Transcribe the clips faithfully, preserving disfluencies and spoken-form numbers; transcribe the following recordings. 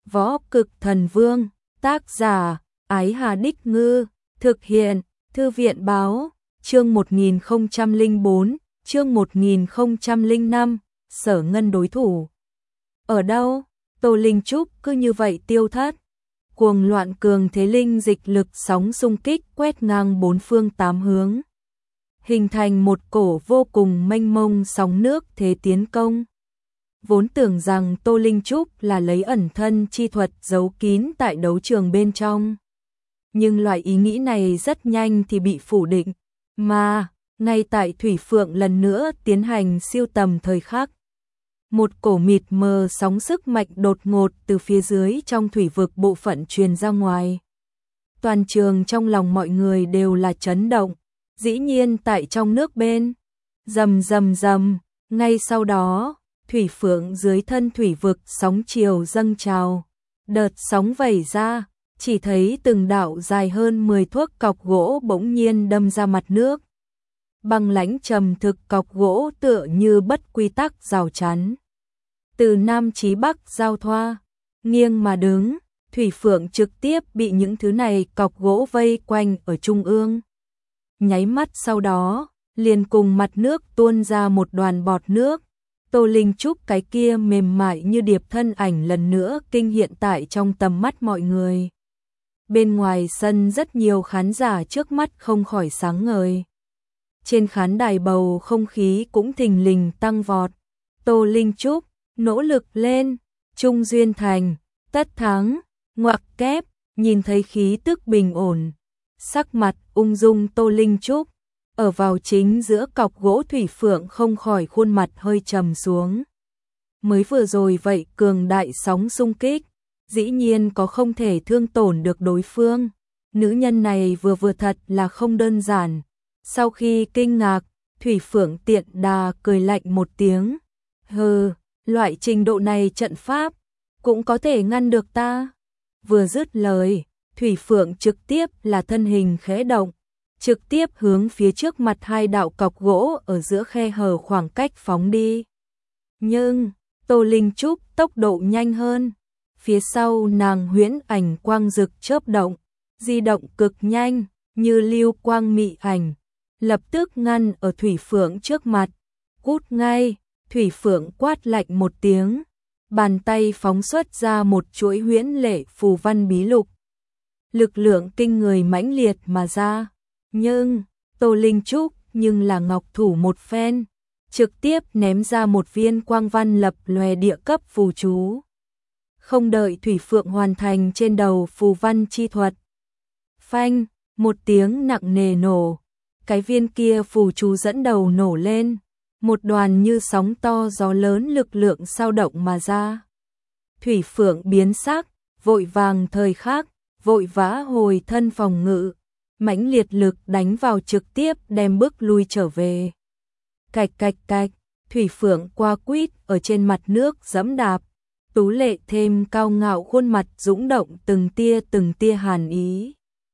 Võ Cực Thần Vương, tác giả, Ái Hà Đích Ngư, thực hiện, Thư viện Báo, chương một nghìn không trăm lẻ bốn, chương một nghìn không trăm lẻ năm, Sở Ngân đối thủ. Ở đâu? Tô Linh Trúc cứ như vậy tiêu thất. Cuồng loạn cường thế linh dịch lực sóng xung kích quét ngang bốn phương tám hướng, hình thành một cổ vô cùng mênh mông sóng nước thế tiến công. Vốn tưởng rằng Tô Linh Trúc là lấy ẩn thân chi thuật giấu kín tại đấu trường bên trong, nhưng loại ý nghĩ này rất nhanh thì bị phủ định, mà ngay tại Thủy Phượng lần nữa tiến hành siêu tầm thời khắc, một cổ mịt mờ sóng sức mạnh đột ngột từ phía dưới trong thủy vực bộ phận truyền ra ngoài. Toàn trường trong lòng mọi người đều là chấn động, dĩ nhiên tại trong nước bên, rầm rầm rầm, ngay sau đó, Thủy Phượng dưới thân thủy vực sóng chiều dâng trào, đợt sóng vẩy ra, chỉ thấy từng đạo dài hơn mười thước cọc gỗ bỗng nhiên đâm ra mặt nước. Băng lãnh trầm thực cọc gỗ tựa như bất quy tắc rào chắn. Từ Nam chí Bắc giao thoa, nghiêng mà đứng, Thủy Phượng trực tiếp bị những thứ này cọc gỗ vây quanh ở trung ương. Nháy mắt sau đó, liền cùng mặt nước tuôn ra một đoàn bọt nước. Tô Linh Trúc cái kia mềm mại như điệp thân ảnh lần nữa kinh hiện tại trong tầm mắt mọi người. Bên ngoài sân rất nhiều khán giả trước mắt không khỏi sáng ngời. Trên khán đài bầu không khí cũng thình lình tăng vọt. Tô Linh Trúc, nỗ lực lên, Trung Duyên Thành, tất thắng, ngoặc kép, nhìn thấy khí tức bình ổn. Sắc mặt ung dung Tô Linh Trúc, ở vào chính giữa cọc gỗ Thủy Phượng không khỏi khuôn mặt hơi trầm xuống. Mới vừa rồi vậy cường đại sóng xung kích, dĩ nhiên có không thể thương tổn được đối phương. Nữ nhân này vừa vừa thật là không đơn giản. Sau khi kinh ngạc, Thủy Phượng tiện đà cười lạnh một tiếng. Hừ, loại trình độ này trận pháp, cũng có thể ngăn được ta. Vừa dứt lời, Thủy Phượng trực tiếp là thân hình khẽ động, trực tiếp hướng phía trước mặt hai đạo cọc gỗ ở giữa khe hở khoảng cách phóng đi. Nhưng, Tô Linh Trúc tốc độ nhanh hơn. Phía sau nàng huyễn ảnh quang rực chớp động, di động cực nhanh, như lưu quang mị ảnh, lập tức ngăn ở Thủy Phượng trước mặt. Cút ngay, Thủy Phượng quát lạnh một tiếng, bàn tay phóng xuất ra một chuỗi huyễn lệ phù văn bí lục. Lực lượng kinh người mãnh liệt mà ra, nhưng Tô Linh Trúc nhưng là ngọc thủ một phen, trực tiếp ném ra một viên quang văn lập lòe địa cấp phù chú. Không đợi Thủy Phượng hoàn thành trên đầu phù văn chi thuật. Phanh, một tiếng nặng nề nổ, cái viên kia phù chú dẫn đầu nổ lên, một đoàn như sóng to gió lớn lực lượng sao động mà ra. Thủy Phượng biến sắc, vội vàng thời khắc, vội vã hồi thân phòng ngự, mãnh liệt lực đánh vào trực tiếp đem bước lui trở về. Cạch cạch cạch, Thủy Phượng qua quýt ở trên mặt nước giẫm đạp, tú lệ thêm cao ngạo khuôn mặt dũng động từng tia từng tia hàn ý.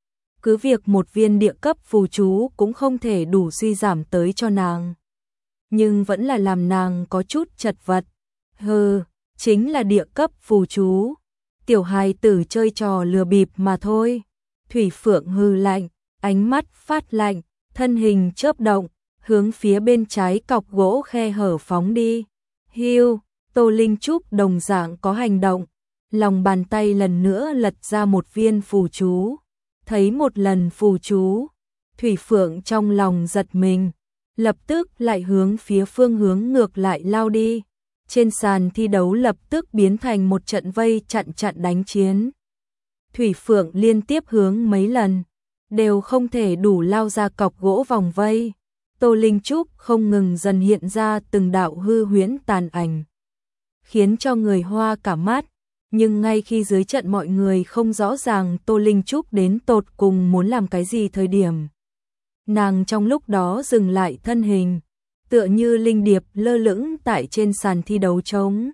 Cứ việc một viên địa cấp phù chú cũng không thể đủ suy giảm tới cho nàng, nhưng vẫn là làm nàng có chút chật vật. Hừ, chính là địa cấp phù chú, tiểu hài tử chơi trò lừa bịp mà thôi. Thủy Phượng hừ lạnh, ánh mắt phát lạnh, thân hình chớp động, hướng phía bên trái cọc gỗ khe hở phóng đi. Hiu, Tô Linh Trúc đồng dạng có hành động, lòng bàn tay lần nữa lật ra một viên phù chú. Thấy một lần phù chú, Thủy Phượng trong lòng giật mình, lập tức lại hướng phía phương hướng ngược lại lao đi. Trên sàn thi đấu lập tức biến thành một trận vây chặn chặn đánh chiến. Thủy Phượng liên tiếp hướng mấy lần, đều không thể đủ lao ra cọc gỗ vòng vây. Tô Linh Trúc không ngừng dần hiện ra từng đạo hư huyễn tàn ảnh, khiến cho người hoa cả mắt. Nhưng ngay khi dưới trận mọi người không rõ ràng Tô Linh Trúc đến tột cùng muốn làm cái gì thời điểm, nàng trong lúc đó dừng lại thân hình, tựa như linh điệp lơ lửng tại trên sàn thi đấu trống.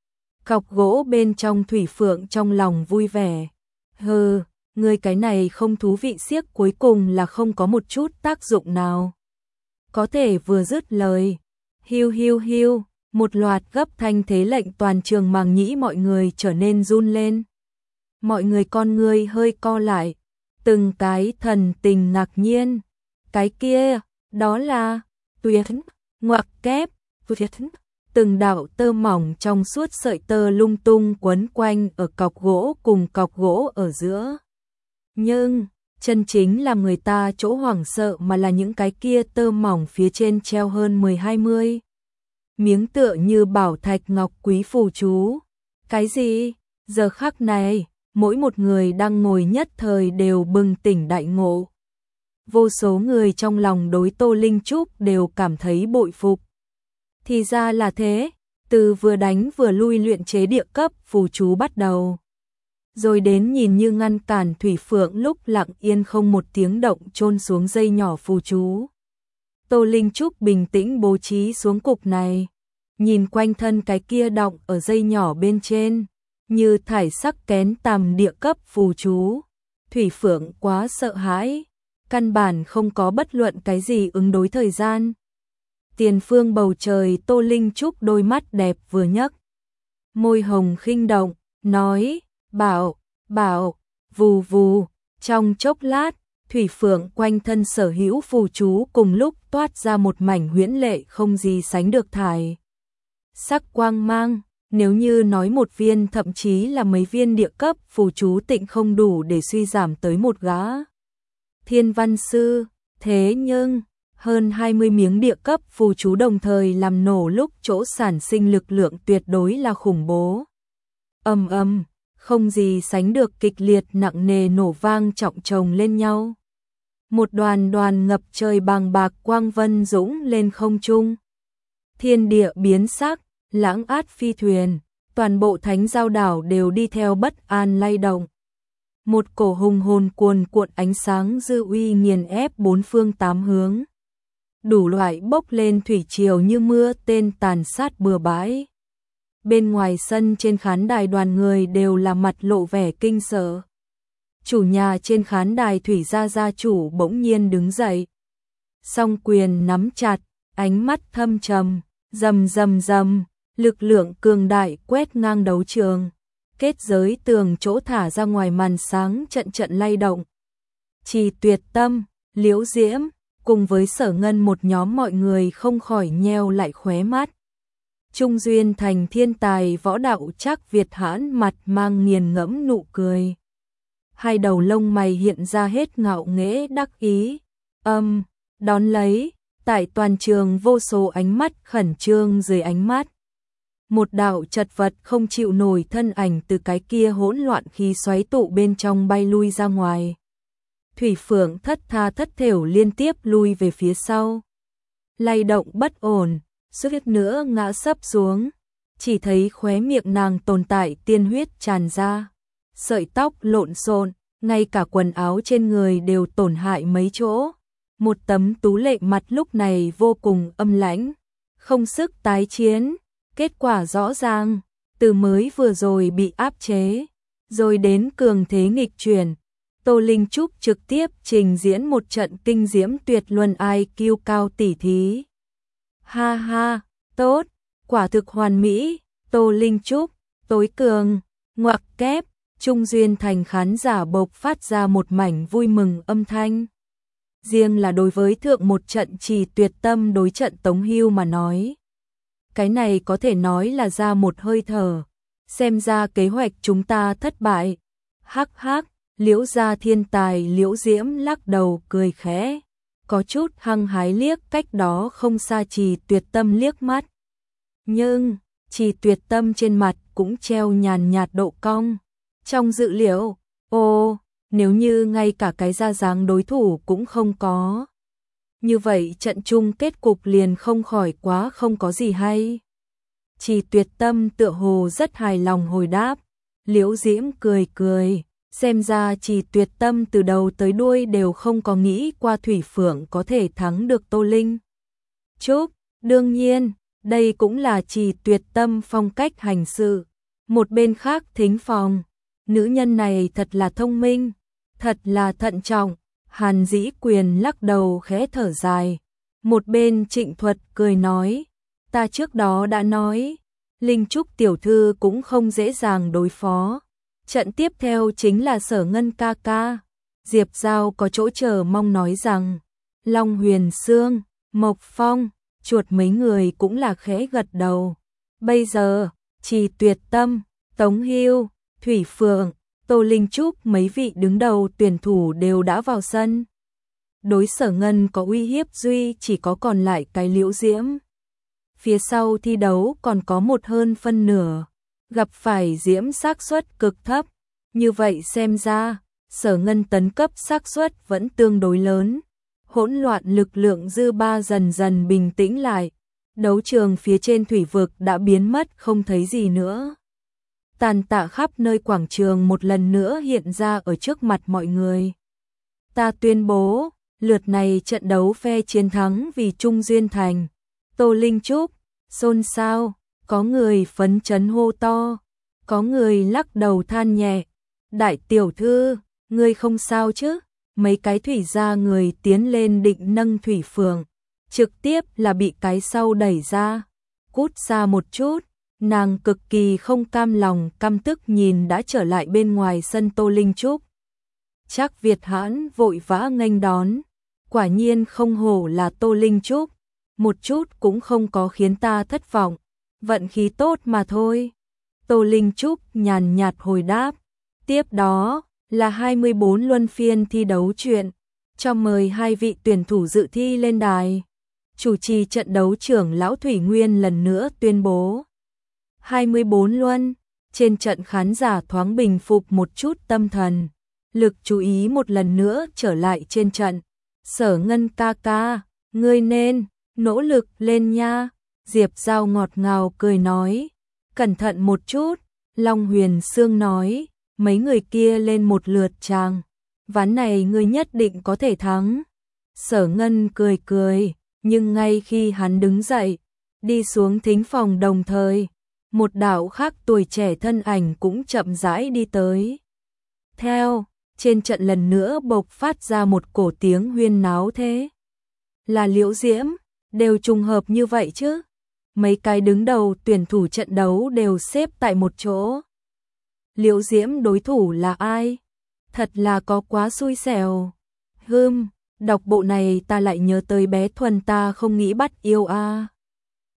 Cọc gỗ bên trong Thủy Phượng trong lòng vui vẻ. Hừ, ngươi cái này không thú vị xiếc cuối cùng là không có một chút tác dụng nào. Có thể vừa dứt lời, hiu hiu hiu, một loạt gấp thanh thế lệnh toàn trường màng nhĩ mọi người trở nên run lên. Mọi người con người hơi co lại, từng cái thần tình ngạc nhiên. Cái kia, đó là tuyệt ngoặc kép, tuyệt. Từng đạo tơ mỏng trong suốt sợi tơ lung tung quấn quanh ở cọc gỗ cùng cọc gỗ ở giữa. Nhưng, chân chính làm người ta chỗ hoảng sợ mà là những cái kia tơ mỏng phía trên treo hơn mười hai mươi. Miếng tựa như bảo thạch ngọc quý phù chú. Cái gì? Giờ khắc này, mỗi một người đang ngồi nhất thời đều bừng tỉnh đại ngộ. Vô số người trong lòng đối Tô Linh Trúc đều cảm thấy bội phục. Thì ra là thế, từ vừa đánh vừa lui luyện chế địa cấp phù chú bắt đầu. Rồi đến nhìn như ngăn cản Thủy Phượng lúc lặng yên không một tiếng động chôn xuống dây nhỏ phù chú. Tô Linh Trúc bình tĩnh bố trí xuống cục này, nhìn quanh thân cái kia động ở dây nhỏ bên trên, như thải sắc kén tằm địa cấp phù chú. Thủy Phượng quá sợ hãi, căn bản không có bất luận cái gì ứng đối thời gian. Tiền phương bầu trời Tô Linh Trúc đôi mắt đẹp vừa nhấc, môi hồng khinh động, nói, bảo, bảo, vù vù, trong chốc lát, Thủy Phượng quanh thân sở hữu phù chú cùng lúc toát ra một mảnh huyễn lệ không gì sánh được thải sắc quang mang. Nếu như nói một viên thậm chí là mấy viên địa cấp phù chú tịnh không đủ để suy giảm tới một gã thiên văn sư, thế nhưng hơn hai mươi miếng địa cấp phù chú đồng thời làm nổ lúc chỗ sản sinh lực lượng tuyệt đối là khủng bố. Ầm ầm, không gì sánh được kịch liệt nặng nề nổ vang trọng chồng lên nhau. Một đoàn đoàn ngập trời bàng bạc quang vân dũng lên không trung. Thiên địa biến sắc, lãng át phi thuyền, toàn bộ thánh giao đảo đều đi theo bất an lay động. Một cổ hùng hồn cuồn cuộn ánh sáng dư uy nghiền ép bốn phương tám hướng. Đủ loại bốc lên thủy triều như mưa tên tàn sát bừa bãi. Bên ngoài sân trên khán đài đoàn người đều là mặt lộ vẻ kinh sợ. Chủ nhà trên khán đài Thủy gia gia chủ bỗng nhiên đứng dậy. Song quyền nắm chặt, ánh mắt thâm trầm, rầm rầm rầm, lực lượng cường đại quét ngang đấu trường. Kết giới tường chỗ thả ra ngoài màn sáng trận trận lay động. Trì Tuyệt Tâm, Liễu Diễm, cùng với Sở Ngân một nhóm mọi người không khỏi nheo lại khóe mắt. Trung Duyên Thành thiên tài võ đạo Trác Việt hãn mặt mang nghiền ngẫm nụ cười. Hai đầu lông mày hiện ra hết ngạo nghễ đắc ý. Âm, đón lấy, tại toàn trường vô số ánh mắt khẩn trương dưới ánh mắt. Một đạo chật vật không chịu nổi thân ảnh từ cái kia hỗn loạn khí xoáy tụ bên trong bay lui ra ngoài. Thủy Phượng thất tha thất thểu liên tiếp lui về phía sau. Lay động bất ổn, suýt nữa ngã sấp xuống. Chỉ thấy khóe miệng nàng tồn tại tiên huyết tràn ra. Sợi tóc lộn xộn, ngay cả quần áo trên người đều tổn hại mấy chỗ. Một tấm tú lệ mặt lúc này vô cùng âm lãnh, không sức tái chiến. Kết quả rõ ràng, từ mới vừa rồi bị áp chế, rồi đến cường thế nghịch chuyển. Tô Linh Trúc trực tiếp trình diễn một trận kinh diễm tuyệt luân ai kiu cao tỉ thí. Ha ha, tốt, quả thực hoàn mỹ, Tô Linh Trúc, tối cường, ngoặc kép, Trung Duyên Thành khán giả bộc phát ra một mảnh vui mừng âm thanh. Riêng là đối với thượng một trận Trì Tuyệt Tâm đối trận Tống Hưu mà nói. Cái này có thể nói là ra một hơi thở, xem ra kế hoạch chúng ta thất bại. Hắc hắc, Liễu gia thiên tài Liễu Diễm lắc đầu cười khẽ, có chút hăng hái liếc cách đó không xa Trì Tuyệt Tâm liếc mắt. Nhưng, Trì Tuyệt Tâm trên mặt cũng treo nhàn nhạt độ cong. Trong dự liệu, ô, nếu như ngay cả cái ra dáng đối thủ cũng không có. Như vậy trận chung kết cục liền không khỏi quá không có gì hay. Trì Tuyệt Tâm tựa hồ rất hài lòng hồi đáp. Liễu Diễm cười cười, xem ra Trì Tuyệt Tâm từ đầu tới đuôi đều không có nghĩ qua Thủy Phượng có thể thắng được Tô Linh Trúc. Đương nhiên, đây cũng là Trì Tuyệt Tâm phong cách hành sự. Một bên khác thính phòng, nữ nhân này thật là thông minh, thật là thận trọng. Hàn Dĩ Quyền lắc đầu khẽ thở dài. Một bên Trịnh Thuật cười nói, ta trước đó đã nói, Linh Trúc tiểu thư cũng không dễ dàng đối phó. Trận tiếp theo chính là Sở Ngân ca ca. Diệp Giao có chỗ chờ mong nói rằng, Long Huyền Sương, Mộc Phong, Chuột mấy người cũng là khẽ gật đầu. Bây giờ, Trì Tuyệt Tâm, Tống Hưu, Thủy Phượng, Tô Linh Trúc mấy vị đứng đầu tuyển thủ đều đã vào sân. Đối Sở Ngân có uy hiếp duy chỉ có còn lại cái Liễu Diễm. Phía sau thi đấu còn có một hơn phân nửa, gặp phải Diễm xác suất cực thấp. Như vậy xem ra, Sở Ngân tấn cấp xác suất vẫn tương đối lớn. Hỗn loạn lực lượng dư ba dần dần bình tĩnh lại. Đấu trường phía trên thủy vực đã biến mất không thấy gì nữa. Tàn tạ khắp nơi quảng trường một lần nữa hiện ra ở trước mặt mọi người. Ta tuyên bố, lượt này trận đấu phe chiến thắng vì Trung Duyên Thành. Tô Linh Trúc, xôn xao, có người phấn chấn hô to, có người lắc đầu than nhẹ. Đại tiểu thư, ngươi không sao chứ? Mấy cái thủy gia người tiến lên định nâng Thủy Phượng, trực tiếp là bị cái sau đẩy ra. Cút xa một chút, nàng cực kỳ không cam lòng căm tức nhìn đã trở lại bên ngoài sân Tô Linh Trúc. Trác Việt Hãn vội vã nghênh đón, quả nhiên không hổ là Tô Linh Trúc, một chút cũng không có khiến ta thất vọng, vận khí tốt mà thôi. Tô Linh Trúc nhàn nhạt hồi đáp, tiếp đó là hai mươi bốn luân phiên thi đấu chuyện, cho mời hai vị tuyển thủ dự thi lên đài. Chủ trì trận đấu trưởng lão Thủy Nguyên lần nữa tuyên bố. hai mươi bốn luân, trên trận khán giả thoáng bình phục một chút tâm thần, lực chú ý một lần nữa trở lại trên trận. Sở Ngân ca ca, ngươi nên nỗ lực lên nha. Diệp Giao ngọt ngào cười nói, cẩn thận một chút. Long Huyền Sương nói, mấy người kia lên một lượt chàng, ván này ngươi nhất định có thể thắng. Sở Ngân cười cười, nhưng ngay khi hắn đứng dậy, đi xuống thính phòng đồng thời, một đạo khác tuổi trẻ thân ảnh cũng chậm rãi đi tới. Theo, trên trận lần nữa bộc phát ra một cổ tiếng huyên náo thế. Là Liễu Diễm, đều trùng hợp như vậy chứ? Mấy cái đứng đầu tuyển thủ trận đấu đều xếp tại một chỗ. Liễu Diễm đối thủ là ai? Thật là có quá xui xẻo. Hừm, đọc bộ này ta lại nhớ tới bé Thuần ta không nghĩ bắt yêu a. À.